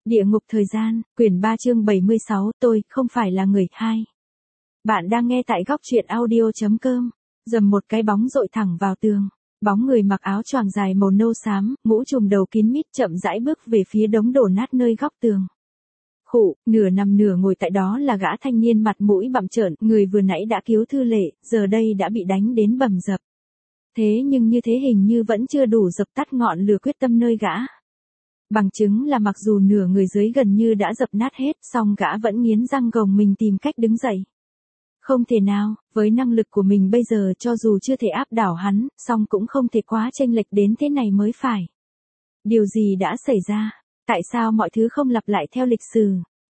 Địa ngục thời gian, quyển 3 chương 76, tôi không phải là người hai. Bạn đang nghe tại góc truyện audio.com. Dầm một cái bóng dội thẳng vào tường. Bóng người mặc áo choàng dài màu nâu xám, mũ trùm đầu kín mít chậm rãi bước về phía đống đổ nát nơi góc tường. Khụ, nửa nằm nửa ngồi tại đó là gã thanh niên mặt mũi bặm trợn, người vừa nãy đã cứu Thư Lệ, giờ đây đã bị đánh đến bầm dập. Thế nhưng như thế hình như vẫn chưa đủ dập tắt ngọn lửa quyết tâm nơi gã. Bằng chứng là mặc dù nửa người dưới gần như đã dập nát hết, song gã vẫn nghiến răng gồng mình tìm cách đứng dậy. Không thể nào, với năng lực của mình bây giờ cho dù chưa thể áp đảo hắn, song cũng không thể quá chênh lệch đến thế này mới phải. Điều gì đã xảy ra? Tại sao mọi thứ không lặp lại theo lịch sử?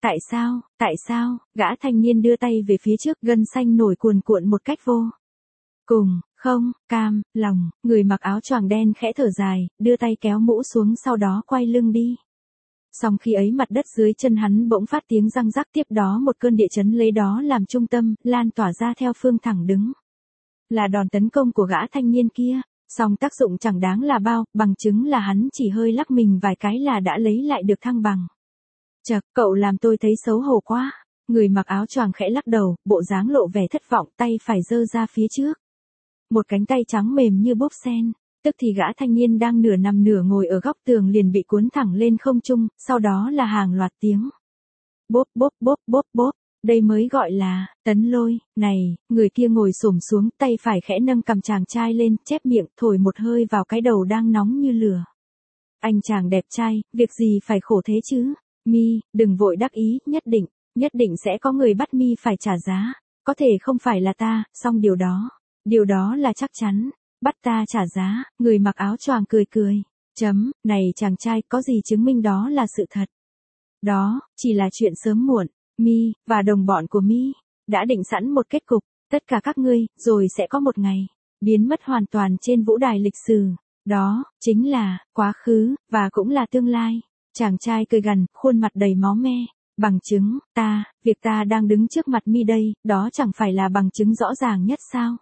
Tại sao? Gã thanh niên đưa tay về phía trước, gân xanh nổi cuồn cuộn một cách vô cùng, không, cam, lòng, người mặc áo choàng đen khẽ thở dài, đưa tay kéo mũ xuống sau đó quay lưng đi. Song khi ấy mặt đất dưới chân hắn bỗng phát tiếng răng rắc, tiếp đó một cơn địa chấn lấy đó làm trung tâm, lan tỏa ra theo phương thẳng đứng. Là đòn tấn công của gã thanh niên kia, song tác dụng chẳng đáng là bao, bằng chứng là hắn chỉ hơi lắc mình vài cái là đã lấy lại được thăng bằng. Chậc, cậu làm tôi thấy xấu hổ quá. Người mặc áo choàng khẽ lắc đầu, bộ dáng lộ vẻ thất vọng, tay phải giơ ra phía trước. Một cánh tay trắng mềm như bốp sen, tức thì gã thanh niên đang nửa nằm nửa ngồi ở góc tường liền bị cuốn thẳng lên không trung, sau đó là hàng loạt tiếng. Bốp bốp bốp bốp bốp, đây mới gọi là tấn lôi. Này, người kia ngồi xổm xuống, tay phải khẽ nâng cằm chàng trai lên, chép miệng, thổi một hơi vào cái đầu đang nóng như lửa. Anh chàng đẹp trai, việc gì phải khổ thế chứ? Mi, đừng vội đắc ý, nhất định sẽ có người bắt Mi phải trả giá. Có thể không phải là ta, song điều đó là chắc chắn. Bắt ta trả giá, người mặc áo choàng cười cười. Này chàng trai, có gì chứng minh đó là sự thật? Đó, chỉ là chuyện sớm muộn. Mi, và đồng bọn của Mi, đã định sẵn một kết cục. Tất cả các ngươi, rồi sẽ có một ngày, biến mất hoàn toàn trên vũ đài lịch sử. Đó, chính là, quá khứ, và cũng là tương lai. Chàng trai cười gằn, khuôn mặt đầy máu me. Bằng chứng, việc ta đang đứng trước mặt Mi đây, đó chẳng phải là bằng chứng rõ ràng nhất sao?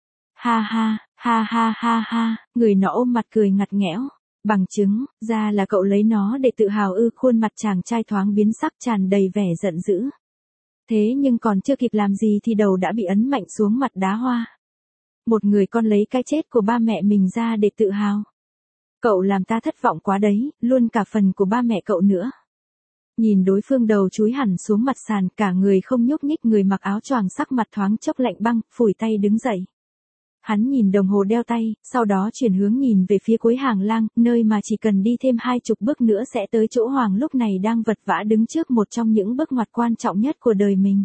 Ha, người nọ ôm mặt cười ngặt nghẽo. Bằng chứng, ra là cậu lấy nó để tự hào ư? Khuôn mặt chàng trai thoáng biến sắc, tràn đầy vẻ giận dữ. Thế nhưng còn chưa kịp làm gì thì đầu đã bị ấn mạnh xuống mặt đá hoa. Một người con lấy cái chết của ba mẹ mình ra để tự hào. Cậu làm ta thất vọng quá đấy, luôn cả phần của ba mẹ cậu nữa. Nhìn đối phương đầu chúi hẳn xuống mặt sàn, cả người không nhúc nhích, người mặc áo choàng sắc mặt thoáng chốc lạnh băng, phủi tay đứng dậy. Hắn nhìn đồng hồ đeo tay, sau đó chuyển hướng nhìn về phía cuối hàng lang, nơi mà chỉ cần đi thêm 20 bước nữa sẽ tới chỗ Hoàng lúc này đang vật vã đứng trước một trong những bước ngoặt quan trọng nhất của đời mình.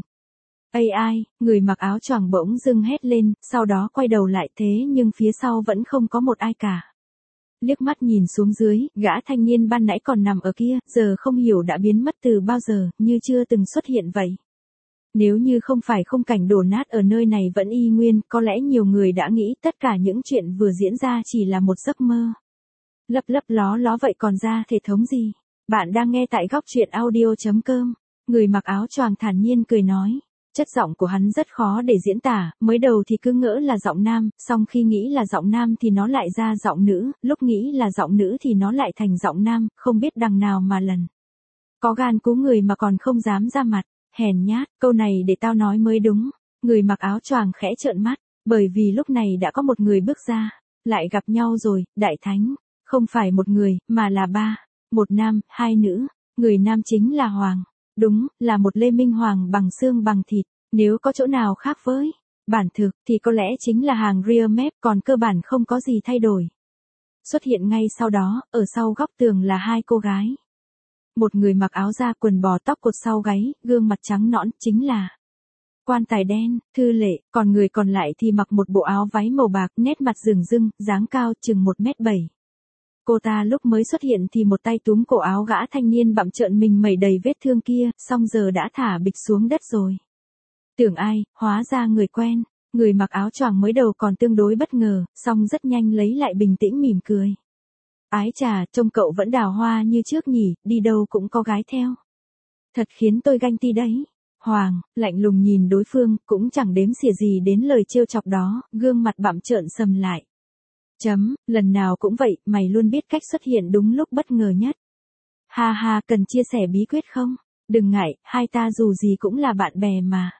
Ai, người mặc áo choàng bỗng dưng hét lên, sau đó quay đầu lại, thế nhưng phía sau vẫn không có một ai cả. Liếc mắt nhìn xuống dưới, gã thanh niên ban nãy còn nằm ở kia, giờ không hiểu đã biến mất từ bao giờ, như chưa từng xuất hiện vậy. Nếu như không phải khung cảnh đổ nát ở nơi này vẫn y nguyên, có lẽ nhiều người đã nghĩ tất cả những chuyện vừa diễn ra chỉ là một giấc mơ. Lấp ló vậy còn ra thể thống gì? Bạn đang nghe tại góc truyện audio.com. Người mặc áo choàng thản nhiên cười nói. Chất giọng của hắn rất khó để diễn tả, mới đầu thì cứ ngỡ là giọng nam, song khi nghĩ là giọng nam thì nó lại ra giọng nữ, lúc nghĩ là giọng nữ thì nó lại thành giọng nam, không biết đằng nào mà lần. Có gan cứu người mà còn không dám ra mặt. Hèn nhát, câu này để tao nói mới đúng. Người mặc áo choàng khẽ trợn mắt, bởi vì lúc này đã có một người bước ra. Lại gặp nhau rồi, đại thánh. Không phải một người, mà là ba. Một nam, hai nữ. Người nam chính là Hoàng. Đúng, là một Lê Minh Hoàng bằng xương bằng thịt. Nếu có chỗ nào khác với bản thực thì có lẽ chính là hàng rear map, còn cơ bản không có gì thay đổi. Xuất hiện ngay sau đó, ở sau góc tường là hai cô gái. Một người mặc áo da quần bò, tóc cột sau gáy, gương mặt trắng nõn, chính là quan tài đen, Thư Lệ, còn người còn lại thì mặc một bộ áo váy màu bạc, nét mặt rừng rưng, dáng cao chừng 1m7. Cô ta lúc mới xuất hiện thì một tay túm cổ áo gã thanh niên bặm trợn mình mẩy đầy vết thương kia, song giờ đã thả bịch xuống đất rồi. Tưởng ai, hóa ra người quen. Người mặc áo choàng mới đầu còn tương đối bất ngờ, song rất nhanh lấy lại bình tĩnh mỉm cười. Ái chà, trông cậu vẫn đào hoa như trước nhỉ, đi đâu cũng có gái theo. Thật khiến tôi ganh tị đấy. Hoàng, lạnh lùng nhìn đối phương, cũng chẳng đếm xỉa gì đến lời trêu chọc đó, gương mặt bặm trợn sầm lại. Lần nào cũng vậy, mày luôn biết cách xuất hiện đúng lúc bất ngờ nhất. Ha ha, cần chia sẻ bí quyết không? Đừng ngại, hai ta dù gì cũng là bạn bè mà.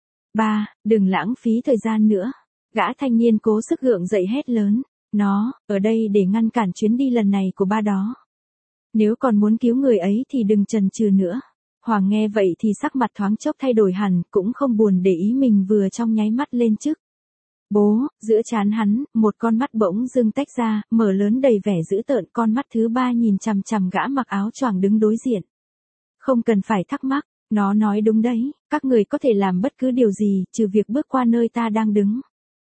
Ba, đừng lãng phí thời gian nữa. Gã thanh niên cố sức gượng dậy hét lớn. Nó, ở đây để ngăn cản chuyến đi lần này của ba đó. Nếu còn muốn cứu người ấy thì đừng chần chừ nữa. Hoàng nghe vậy thì sắc mặt thoáng chốc thay đổi hẳn, cũng không buồn để ý mình vừa trong nháy mắt lên chức. Bố, giữa trán hắn, một con mắt bỗng dưng tách ra, mở lớn đầy vẻ dữ tợn, con mắt thứ ba nhìn chằm chằm gã mặc áo choàng đứng đối diện. Không cần phải thắc mắc, nó nói đúng đấy, các người có thể làm bất cứ điều gì, trừ việc bước qua nơi ta đang đứng.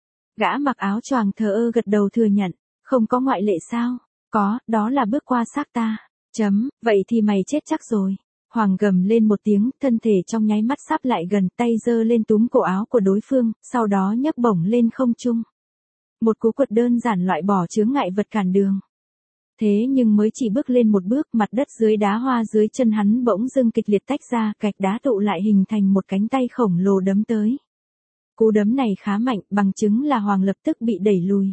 Gã mặc áo choàng thờ ơ gật đầu thừa nhận, không có ngoại lệ sao? Có, đó là bước qua xác ta. Vậy thì mày chết chắc rồi. Hoàng gầm lên một tiếng, thân thể trong nháy mắt sắp lại gần, tay giơ lên túm cổ áo của đối phương, sau đó nhấc bổng lên không trung. Một cú quật đơn giản loại bỏ chướng ngại vật cản đường. Thế nhưng mới chỉ bước lên một bước, mặt đất dưới đá hoa dưới chân hắn bỗng dưng kịch liệt tách ra, gạch đá tụ lại hình thành một cánh tay khổng lồ đấm tới. Cú đấm này khá mạnh, bằng chứng là Hoàng lập tức bị đẩy lùi.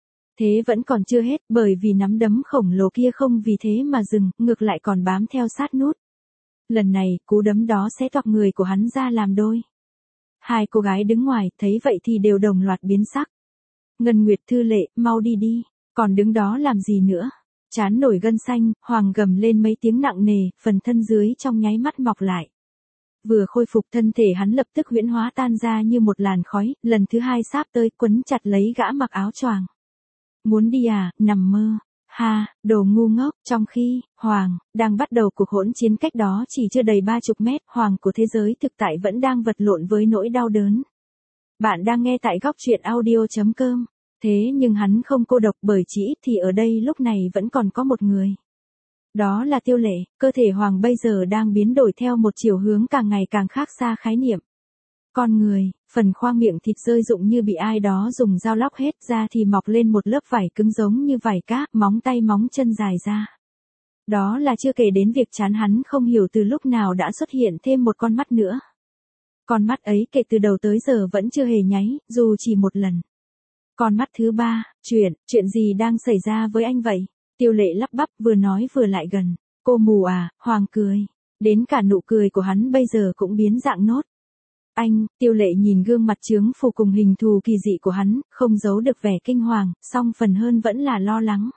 Thế vẫn còn chưa hết, bởi vì nắm đấm khổng lồ kia không vì thế mà dừng, ngược lại còn bám theo sát nút. Lần này, cú đấm đó sẽ toạc người của hắn ra làm đôi. Hai cô gái đứng ngoài, thấy vậy thì đều đồng loạt biến sắc. Ngân Nguyệt Thư Lệ, mau đi đi, còn đứng đó làm gì nữa? Trán nổi gân xanh, Hoàng gầm lên mấy tiếng nặng nề, phần thân dưới trong nháy mắt mọc lại. Vừa khôi phục thân thể hắn lập tức huyễn hóa tan ra như một làn khói, lần thứ hai sáp tới quấn chặt lấy gã mặc áo choàng. Muốn đi à, nằm mơ. Ha, đồ ngu ngốc, trong khi, Hoàng, đang bắt đầu cuộc hỗn chiến cách đó chỉ chưa đầy 30 mét, Hoàng của thế giới thực tại vẫn đang vật lộn với nỗi đau đớn. Bạn đang nghe tại góc truyện audio.com. Thế nhưng hắn không cô độc bởi chỉ ít thì ở đây lúc này vẫn còn có một người. Đó là Tiêu Lệ, cơ thể Hoàng bây giờ đang biến đổi theo một chiều hướng càng ngày càng khác xa khái niệm. Con người, phần khoang miệng thịt rơi rụng như bị ai đó dùng dao lóc hết ra thì mọc lên một lớp vảy cứng giống như vảy cá, móng tay móng chân dài ra. Đó là chưa kể đến việc trán hắn không hiểu từ lúc nào đã xuất hiện thêm một con mắt nữa. Con mắt ấy kể từ đầu tới giờ vẫn chưa hề nháy, dù chỉ một lần. Con mắt thứ ba, chuyện gì đang xảy ra với anh vậy? Tiêu Lệ lắp bắp vừa nói vừa lại gần. Cô mù à, Hoàng cười. Đến cả nụ cười của hắn bây giờ cũng biến dạng nốt. Anh, Tiêu Lệ nhìn gương mặt chướng phù cùng hình thù kỳ dị của hắn, không giấu được vẻ kinh hoàng, song phần hơn vẫn là lo lắng.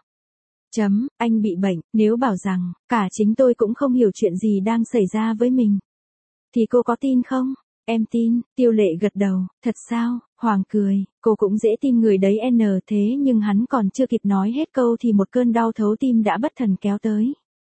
Anh bị bệnh, nếu bảo rằng, cả chính tôi cũng không hiểu chuyện gì đang xảy ra với mình. Thì cô có tin không? Em tin, Tiêu Lệ gật đầu, thật sao? Hoàng cười, cô cũng dễ tin người đấy thế nhưng hắn còn chưa kịp nói hết câu thì một cơn đau thấu tim đã bất thần kéo tới.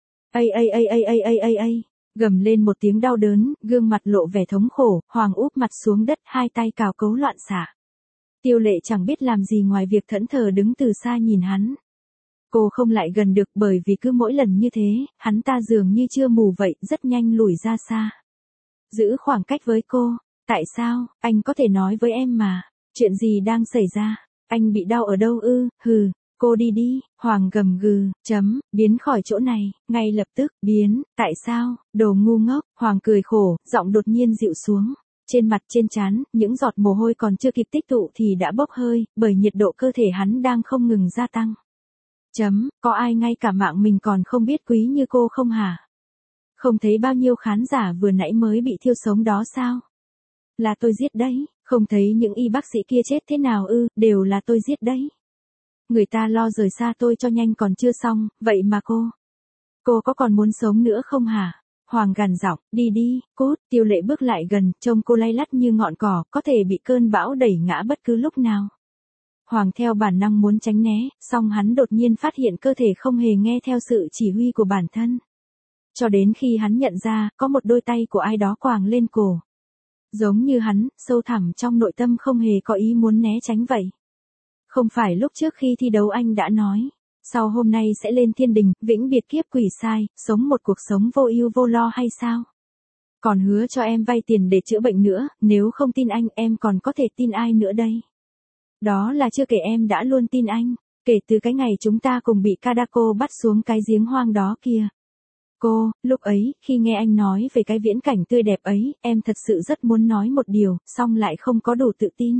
Gầm lên một tiếng đau đớn, gương mặt lộ vẻ thống khổ, Hoàng úp mặt xuống đất, hai tay cào cấu loạn xạ. Tiêu Lệ chẳng biết làm gì ngoài việc thẫn thờ đứng từ xa nhìn hắn. Cô không lại gần được bởi vì cứ mỗi lần như thế, hắn ta dường như chưa mù vậy, rất nhanh lùi ra xa. Giữ khoảng cách với cô. Tại sao, anh có thể nói với em mà. Chuyện gì đang xảy ra? Anh bị đau ở đâu ư? Hừ, cô đi đi. Hoàng gầm gừ, biến khỏi chỗ này, ngay lập tức, biến, tại sao, đồ ngu ngốc. Hoàng cười khổ, giọng đột nhiên dịu xuống. Trên mặt trên trán, những giọt mồ hôi còn chưa kịp tích tụ thì đã bốc hơi, bởi nhiệt độ cơ thể hắn đang không ngừng gia tăng. Có ai ngay cả mạng mình còn không biết quý như cô không hả? Không thấy bao nhiêu khán giả vừa nãy mới bị thiêu sống đó sao? Là tôi giết đấy, không thấy những y bác sĩ kia chết thế nào ư, đều là tôi giết đấy. Người ta lo rời xa tôi cho nhanh còn chưa xong, vậy mà cô có còn muốn sống nữa không hả? Hoàng gằn giọng, đi đi, cút. Tiêu Lệ bước lại gần, trông cô lay lắt như ngọn cỏ, có thể bị cơn bão đẩy ngã bất cứ lúc nào. Hoàng theo bản năng muốn tránh né, song hắn đột nhiên phát hiện cơ thể không hề nghe theo sự chỉ huy của bản thân. Cho đến khi hắn nhận ra, có một đôi tay của ai đó quàng lên cổ. Giống như hắn, sâu thẳm trong nội tâm không hề có ý muốn né tránh vậy. Không phải lúc trước khi thi đấu anh đã nói, sau hôm nay sẽ lên thiên đình, vĩnh biệt kiếp quỷ sai, sống một cuộc sống vô ưu vô lo hay sao? Còn hứa cho em vay tiền để chữa bệnh nữa, nếu không tin anh em còn có thể tin ai nữa đây? Đó là chưa kể em đã luôn tin anh, kể từ cái ngày chúng ta cùng bị Kadako bắt xuống cái giếng hoang đó kia. Lúc ấy, khi nghe anh nói về cái viễn cảnh tươi đẹp ấy, em thật sự rất muốn nói một điều, song lại không có đủ tự tin.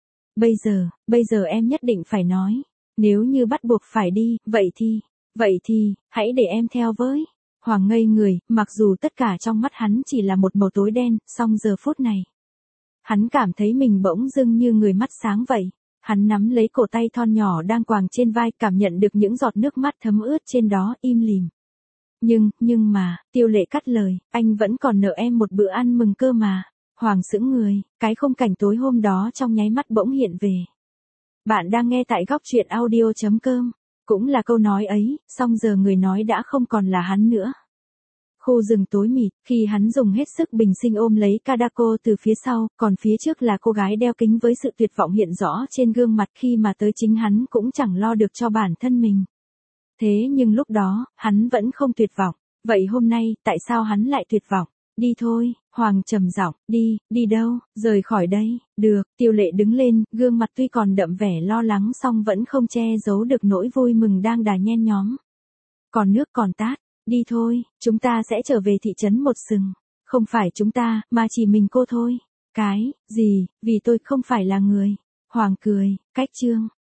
Bây giờ em nhất định phải nói. Nếu như bắt buộc phải đi, vậy thì, hãy để em theo với. Hoàng ngây người, mặc dù tất cả trong mắt hắn chỉ là một màu tối đen, song giờ phút này. Hắn cảm thấy mình bỗng dưng như người mắt sáng vậy. Hắn nắm lấy cổ tay thon nhỏ đang quàng trên vai, cảm nhận được những giọt nước mắt thấm ướt trên đó, im lìm. Nhưng mà, Tiêu Lệ cắt lời, anh vẫn còn nợ em một bữa ăn mừng cơ mà. Hoàng sững người, cái khung cảnh tối hôm đó trong nháy mắt bỗng hiện về. Bạn đang nghe tại góc truyện audio.com. Cũng là câu nói ấy, song giờ người nói đã không còn là hắn nữa. Khu rừng tối mịt, khi hắn dùng hết sức bình sinh ôm lấy Kadako từ phía sau, còn phía trước là cô gái đeo kính với sự tuyệt vọng hiện rõ trên gương mặt, khi mà tới chính hắn cũng chẳng lo được cho bản thân mình. Thế nhưng lúc đó, hắn vẫn không tuyệt vọng. Vậy hôm nay, tại sao hắn lại tuyệt vọng? Đi thôi, Hoàng trầm giọng, đi đâu, rời khỏi đây, được, Tiêu Lệ đứng lên, gương mặt tuy còn đậm vẻ lo lắng song vẫn không che giấu được nỗi vui mừng đang đà nhen nhóm. Còn nước còn tát, đi thôi, chúng ta sẽ trở về thị trấn một sừng. Không phải chúng ta, mà chỉ mình cô thôi. Cái, gì, vì tôi không phải là người. Hoàng cười, cách chương.